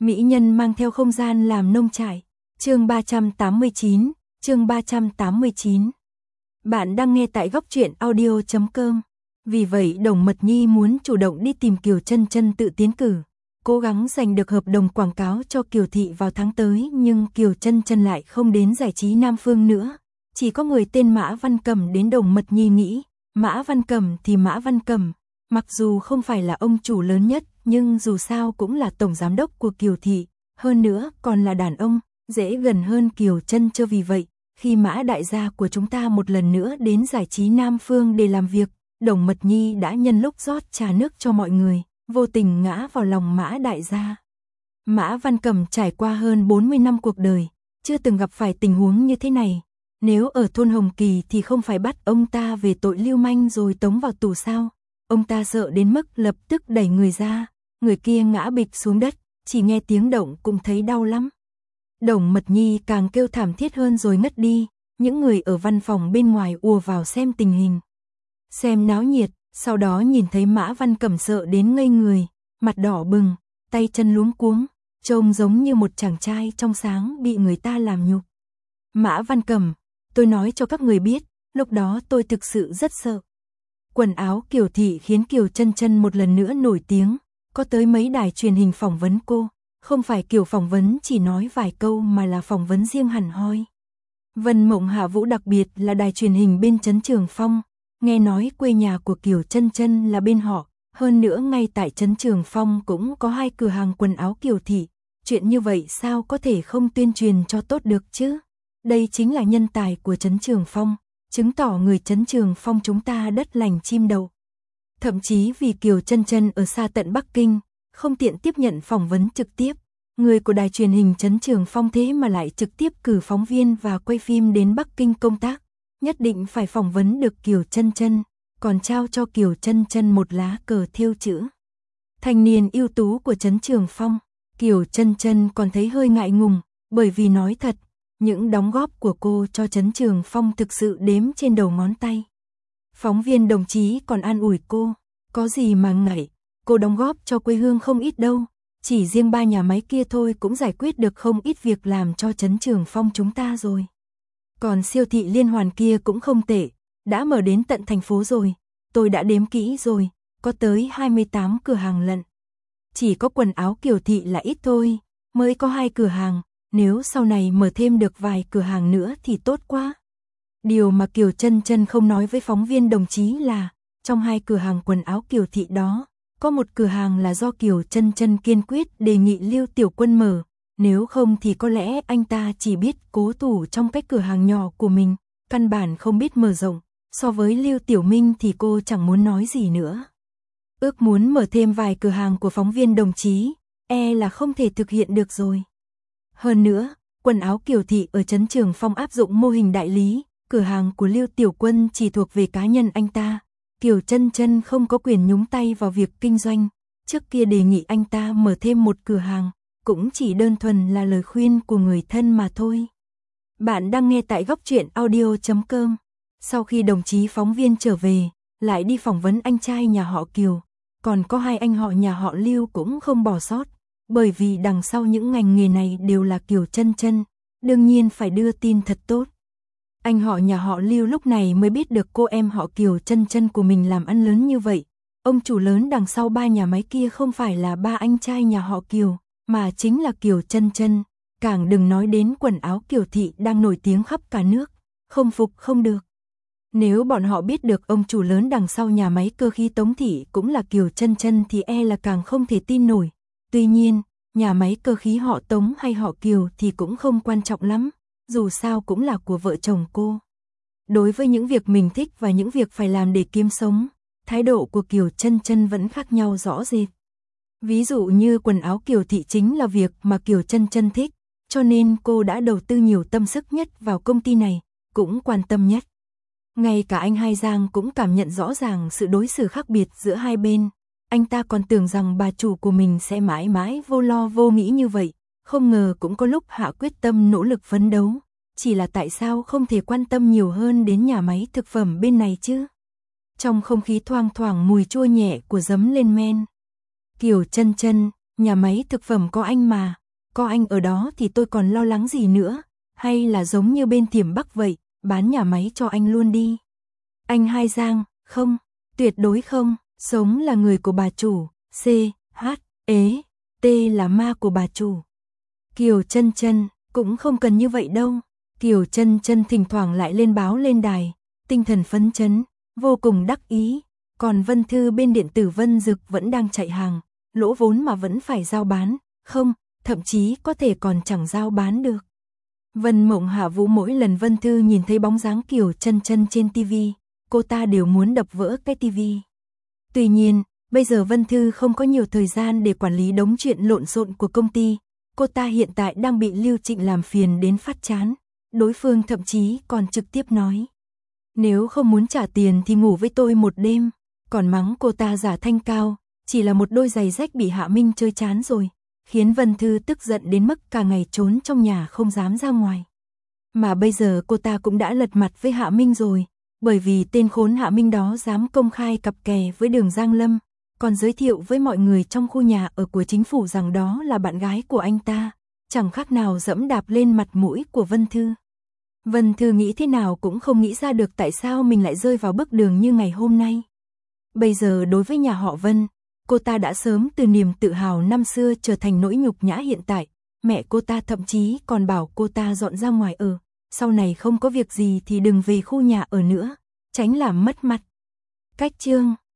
Mỹ nhân mang theo không gian làm nông trại. Chương 389, chương 389. Bạn đang nghe tại góc truyện audio.com. Vì vậy Đồng Mật Nhi muốn chủ động đi tìm Kiều Chân Chân tự tiến cử, cố gắng giành được hợp đồng quảng cáo cho Kiều thị vào tháng tới, nhưng Kiều Chân Chân lại không đến giải trí Nam Phương nữa. Chỉ có người tên Mã Văn Cẩm đến. Đồng Mật Nhi nghĩ, Mã Văn Cẩm thì Mã Văn Cẩm, mặc dù không phải là ông chủ lớn nhất, nhưng dù sao cũng là tổng giám đốc của Kiều thị, hơn nữa còn là đàn ông, dễ gần hơn Kiều Chân Chân. Vì vậy, khi Mã đại gia của chúng ta một lần nữa đến giải trí Nam Phương để làm việc, Đồng Mật Nhi đã nhân lúc rót trà nước cho mọi người, vô tình ngã vào lòng Mã đại gia. Mã Văn Cẩm trải qua hơn 40 năm cuộc đời, chưa từng gặp phải tình huống như thế này. Nếu ở thôn Hồng Kỳ thì không phải bắt ông ta về tội lưu manh rồi tống vào tù sao? Ông ta sợ đến mức lập tức đẩy người ra, người kia ngã bịch xuống đất, chỉ nghe tiếng động cũng thấy đau lắm. Đồng Mật Nhi càng kêu thảm thiết hơn rồi ngất đi, những người ở văn phòng bên ngoài ùa vào xem tình hình, xem náo nhiệt, sau đó nhìn thấy Mã Văn Cẩm sợ đến ngây người, mặt đỏ bừng, tay chân luống cuống, trông giống như một chàng trai trong sáng bị người ta làm nhục. Mã Văn Cẩm, tôi nói cho các người biết, lúc đó tôi thực sự rất sợ. Quần áo Kiều thị khiến Kiều Chân Chân một lần nữa nổi tiếng, có tới mấy đài truyền hình phỏng vấn cô, không phải kiểu phỏng vấn chỉ nói vài câu mà là phỏng vấn riêng hẳn hoi. Vân Mộng Hạ Vũ đặc biệt là đài truyền hình bên Trấn Trường Phong, nghe nói quê nhà của Kiều Chân Chân là bên họ, hơn nữa ngay tại Trấn Trường Phong cũng có 2 cửa hàng quần áo Kiều thị, chuyện như vậy sao có thể không tuyên truyền cho tốt được chứ? Đây chính là nhân tài của Trấn Trường Phong, chứng tỏ người Trấn Trường Phong chúng ta đất lành chim đậu. Thậm chí vì Kiều Chân Chân ở xa tận Bắc Kinh, không tiện tiếp nhận phỏng vấn trực tiếp, người của đài truyền hình Trấn Trường Phong thế mà lại trực tiếp cử phóng viên và quay phim đến Bắc Kinh công tác, nhất định phải phỏng vấn được Kiều Chân Chân, còn trao cho Kiều Chân Chân một lá cờ thêu chữ thanh niên ưu tú của Trấn Trường Phong. Kiều Chân Chân còn thấy hơi ngại ngùng, bởi vì nói thật, những đóng góp của cô cho Trấn Trường Phong thực sự đếm trên đầu ngón tay. Phóng viên đồng chí còn an ủi cô, có gì mà ngại, cô đóng góp cho quê hương không ít đâu, chỉ riêng 3 nhà máy kia thôi cũng giải quyết được không ít việc làm cho Trấn Trường Phong chúng ta rồi. Còn siêu thị Liên Hoàn kia cũng không tệ, đã mở đến tận thành phố rồi, tôi đã đếm kỹ rồi, có tới 28 cửa hàng lận. Chỉ có quần áo Kiều thị là ít thôi, mới có 2 cửa hàng, nếu sau này mở thêm được vài cửa hàng nữa thì tốt quá. Điều mà Kiều Chân Chân không nói với phóng viên đồng chí là, trong 2 cửa hàng quần áo Kiều thị đó, có một cửa hàng là do Kiều Chân Chân kiên quyết đề nghị Lưu Tiểu Quân mở, nếu không thì có lẽ anh ta chỉ biết cố thủ trong cái cửa hàng nhỏ của mình, căn bản không biết mở rộng. So với Lưu Tiểu Minh thì cô chẳng muốn nói gì nữa. Ước muốn mở thêm vài cửa hàng của phóng viên đồng chí, là không thể thực hiện được rồi. Hơn nữa, quần áo Kiều thị ở Trấn Trường Phong áp dụng mô hình đại lý, cửa hàng của Lưu Tiểu Quân chỉ thuộc về cá nhân anh ta. Kiều Chân Chân không có quyền nhúng tay vào việc kinh doanh, trước kia đề nghị anh ta mở thêm một cửa hàng, cũng chỉ đơn thuần là lời khuyên của người thân mà thôi. Bạn đang nghe tại góc truyện audio.com. Sau khi đồng chí phóng viên trở về, lại đi phỏng vấn anh trai nhà họ Kiều, còn có 2 anh họ nhà họ Lưu cũng không bỏ sót, bởi vì đằng sau những ngành nghề này đều là Kiều Chân Chân, đương nhiên phải đưa tin thật tốt. Anh họ nhà họ Lưu lúc này mới biết được cô em họ Kiều Chân Chân của mình làm ăn lớn như vậy. Ông chủ lớn đằng sau 3 nhà máy kia không phải là 3 anh trai nhà họ Kiều, mà chính là Kiều Chân Chân. Càng đừng nói đến quần áo Kiều thị đang nổi tiếng khắp cả nước, không phục không được. Nếu bọn họ biết được ông chủ lớn đằng sau nhà máy cơ khí Tống thị cũng là Kiều Chân Chân thì là càng không thể tin nổi. Tuy nhiên, nhà máy cơ khí họ Tống hay họ Kiều thì cũng không quan trọng lắm, dù sao cũng là của vợ chồng cô. Đối với những việc mình thích và những việc phải làm để kiếm sống, thái độ của Kiều Chân Chân vẫn khác nhau rõ rệt. Ví dụ như quần áo Kiều thị chính là việc mà Kiều Chân Chân thích, cho nên cô đã đầu tư nhiều tâm sức nhất vào công ty này, cũng quan tâm nhất. Ngay cả anh Hai Giang cũng cảm nhận rõ ràng sự đối xử khác biệt giữa hai bên. Anh ta còn tưởng rằng bà chủ của mình sẽ mãi mãi vô lo vô nghĩ như vậy, không ngờ cũng có lúc hạ quyết tâm nỗ lực phấn đấu. Chỉ là tại sao không thể quan tâm nhiều hơn đến nhà máy thực phẩm bên này chứ? Trong không khí thoang thoảng mùi chua nhẹ của giấm lên men, Kiều Chân Chân, nhà máy thực phẩm có anh mà, có anh ở đó thì tôi còn lo lắng gì nữa, hay là giống như bên Thiểm Bắc vậy, bán nhà máy cho anh luôn đi. Anh Hai Giang, không, tuyệt đối không, sống là người của bà chủ, C, H, ế, T là ma của bà chủ. Kiều Chân Chân, cũng không cần như vậy đâu. Kiều Chân Chân thỉnh thoảng lại lên báo lên đài, tinh thần phấn chấn, vô cùng đắc ý. Còn Vân Thư bên điện tử Vân Dực vẫn đang chạy hàng, lỗ vốn mà vẫn phải giao bán, không, thậm chí có thể còn chẳng giao bán được. Vân Mộng Hạ Vũ mỗi lần Vân Thư nhìn thấy bóng dáng Kiều Chân Chân trên TV, cô ta đều muốn đập vỡ cái TV. Tuy nhiên, bây giờ Vân Thư không có nhiều thời gian để quản lý đống chuyện lộn xộn của công ty, cô ta hiện tại đang bị Lưu Trịnh làm phiền đến phát chán, đối phương thậm chí còn trực tiếp nói. Nếu không muốn trả tiền thì ngủ với tôi một đêm, còn mắng cô ta giả thanh cao, chỉ là một đôi giày rách bị Hạ Minh chơi chán rồi, khiến Vân Thư tức giận đến mức cả ngày trốn trong nhà không dám ra ngoài. Mà bây giờ cô ta cũng đã lật mặt với Hạ Minh rồi, bởi vì tên khốn Hạ Minh đó dám công khai cặp kè với Đường Giang Lâm, còn giới thiệu với mọi người trong khu nhà ở của chính phủ rằng đó là bạn gái của anh ta, chẳng khác nào dẫm đạp lên mặt mũi của Vân Thư. Vân Thư nghĩ thế nào cũng không nghĩ ra được tại sao mình lại rơi vào bước đường như ngày hôm nay. Bây giờ đối với nhà họ Vân, cô ta đã sớm từ niềm tự hào năm xưa trở thành nỗi nhục nhã hiện tại, mẹ cô ta thậm chí còn bảo cô ta dọn ra ngoài ở, sau này không có việc gì thì đừng về khu nhà ở nữa, tránh làm mất mặt. Cách chương